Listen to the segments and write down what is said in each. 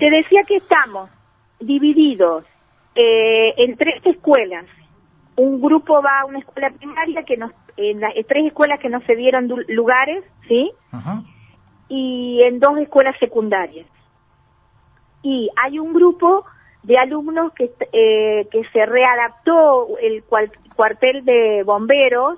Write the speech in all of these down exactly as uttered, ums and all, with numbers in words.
Te decía que estamos divididos eh, en tres escuelas. Un grupo va a una escuela primaria, que nos, en las tres escuelas que no se dieron lugares, ¿sí? Uh-huh. Y en dos escuelas secundarias. Y hay un grupo de alumnos que eh, que se readaptó el cual, cuartel de bomberos,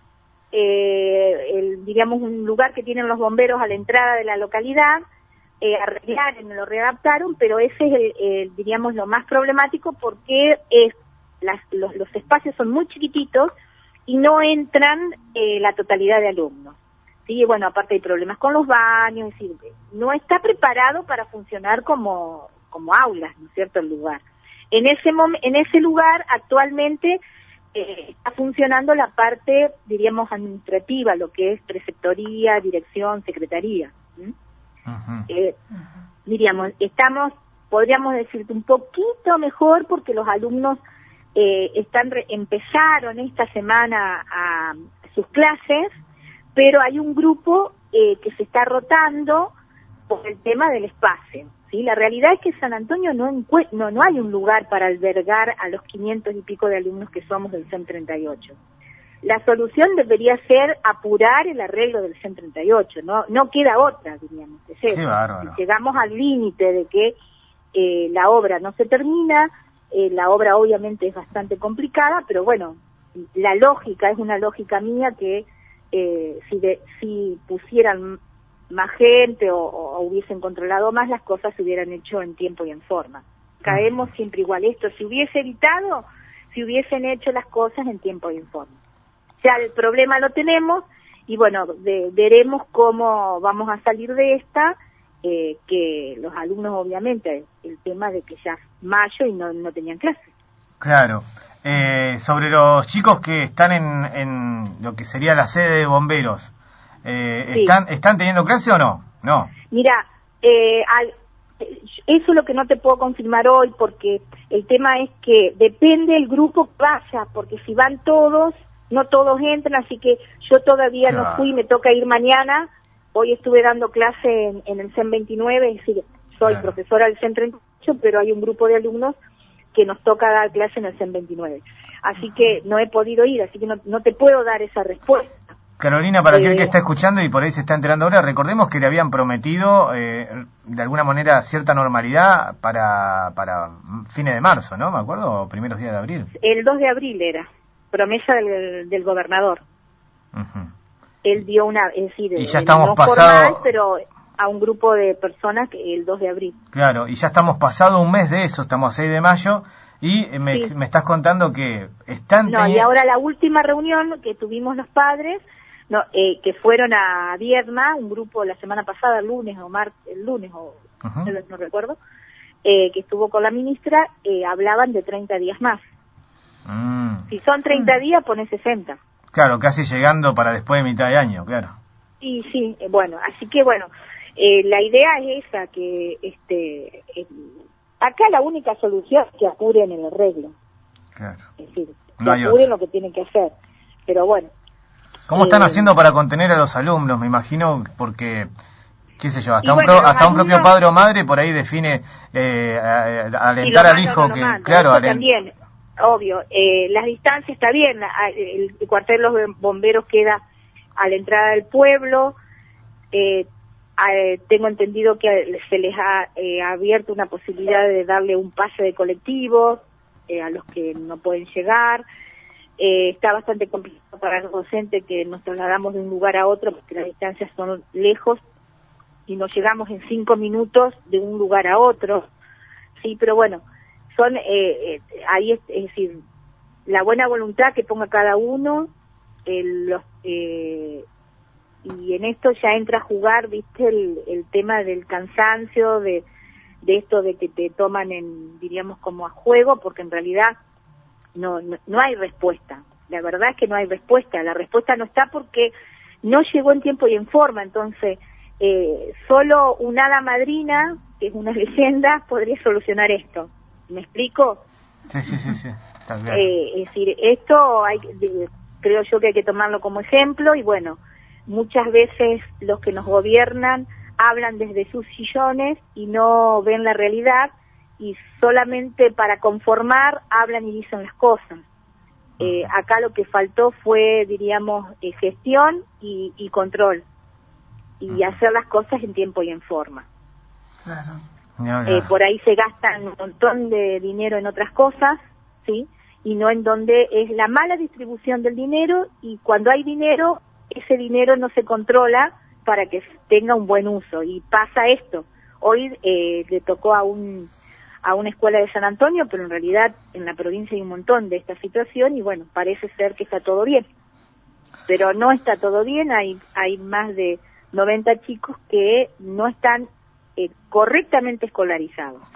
eh, el, digamos un lugar que tienen los bomberos a la entrada de la localidad, eh, arreglaron, lo readaptaron, pero ese es el, el diríamos lo más problemático, porque es las, los, los espacios son muy chiquititos y no entran eh, la totalidad de alumnos. Sí, bueno, aparte hay problemas con los baños, es decir, no está preparado para funcionar como como aulas, ¿no es cierto?, el lugar. En ese mom- en ese lugar actualmente eh, está funcionando la parte, diríamos, administrativa, lo que es preceptoría, dirección, secretaría. ¿Mm? Uh-huh. Eh, diríamos, estamos, podríamos decirte, un poquito mejor porque los alumnos eh, están re- empezaron esta semana a, a sus clases, pero hay un grupo eh, que se está rotando por el tema del espacio. ¿Sí? La realidad es que en San Antonio no, encue- no no hay un lugar para albergar a los quinientos y pico de alumnos que somos del C E M treinta y ocho. La solución debería ser apurar el arreglo del C E M treinta y ocho, no no queda otra, diríamos. Es eso. Qué bárbaro. Si llegamos al límite de que eh, la obra no se termina, eh, la obra obviamente es bastante complicada, pero bueno, la lógica es una lógica mía que eh, si, de, si pusieran más gente o, o hubiesen controlado más, las cosas se hubieran hecho en tiempo y en forma. Caemos siempre igual. Esto, si hubiese evitado, si hubiesen hecho las cosas en tiempo y en forma. Ya el problema lo tenemos y bueno, de, veremos cómo vamos a salir de esta, eh, que los alumnos obviamente, el tema de que ya es mayo y no, no tenían clases. Claro. Eh, sobre los chicos que están en, en lo que sería la sede de bomberos, Eh, sí. ¿están, ¿Están teniendo clase o no? No. Mira, eh, al, eso es lo que no te puedo confirmar hoy, porque el tema es que depende el grupo que vaya, porque si van todos, no todos entran, así que yo todavía claro. no fui, me toca ir mañana. Hoy estuve dando clase en, en el C E M veintinueve, es decir, soy claro. profesora del C E M treinta y ocho, pero hay un grupo de alumnos que nos toca dar clase en el C E M veintinueve. Así que no he podido ir, así que no, no te puedo dar esa respuesta. Carolina, para aquel que está escuchando y por ahí se está enterando ahora, recordemos que le habían prometido eh, de alguna manera cierta normalidad para para fines de marzo, ¿no? Me acuerdo, o primeros días de abril. El dos de abril era, promesa del, del gobernador. Uh-huh. Él dio una, es decir, y ya estamos no pasado... formal, pero a un grupo de personas que el dos de abril. Claro, y ya estamos pasado un mes de eso, estamos a seis de mayo, y me, sí. me estás contando que están... No, y ahora la última reunión que tuvimos los padres... No, eh, que fueron a Viedma, un grupo la semana pasada, el lunes o martes, el lunes o uh-huh. no, no recuerdo, eh, que estuvo con la ministra, eh, hablaban de treinta días más. Mm. Si son treinta días, pone sesenta. Claro, casi llegando para después de mitad de año, claro. Sí, sí, eh, bueno, así que bueno, eh, la idea es esa, que este eh, acá la única solución es que apuren el arreglo. Claro. Es decir, no que apuren lo que tienen que hacer, pero bueno. ¿Cómo están eh, haciendo para contener a los alumnos? Me imagino, porque, qué sé yo, hasta, un, bueno, pro, hasta alumnos, un propio padre o madre por ahí define eh, a, a alentar al hijo que, manda, claro, alent... también, obvio, eh, las distancias está bien, el, el cuartel de los bomberos queda a la entrada del pueblo, eh, eh, tengo entendido que se les ha eh, abierto una posibilidad de darle un pase de colectivo eh, a los que no pueden llegar. Eh, está bastante complicado para los docentes que nos trasladamos de un lugar a otro porque las distancias son lejos y nos llegamos en cinco minutos de un lugar a otro. Sí, pero bueno, son eh, eh, ahí es, es decir, la buena voluntad que ponga cada uno, eh, los, eh, y en esto ya entra a jugar, viste, el, el tema del cansancio, de, de esto de que te toman en, diríamos, como a juego, porque en realidad No, no, no hay respuesta. La verdad es que no hay respuesta. La respuesta no está porque no llegó en tiempo y en forma. Entonces, eh, solo una hada madrina, que es una leyenda, podría solucionar esto. ¿Me explico? Sí, sí, sí, sí. Está bien. Eh, es decir, esto hay, creo yo que hay que tomarlo como ejemplo y bueno, muchas veces los que nos gobiernan hablan desde sus sillones y no ven la realidad, y solamente para conformar hablan y dicen las cosas. Eh, acá lo que faltó fue, diríamos, eh, gestión y, y control, y hacer las cosas en tiempo y en forma. Claro. Eh, por ahí se gastan un montón de dinero en otras cosas, ¿sí? Y no en donde es la mala distribución del dinero, y cuando hay dinero, ese dinero no se controla para que tenga un buen uso, y pasa esto. Hoy eh, le tocó a un a una escuela de San Antonio, pero en realidad en la provincia hay un montón de esta situación, y bueno, parece ser que está todo bien. Pero no está todo bien, hay hay más de noventa chicos que no están eh, correctamente escolarizados.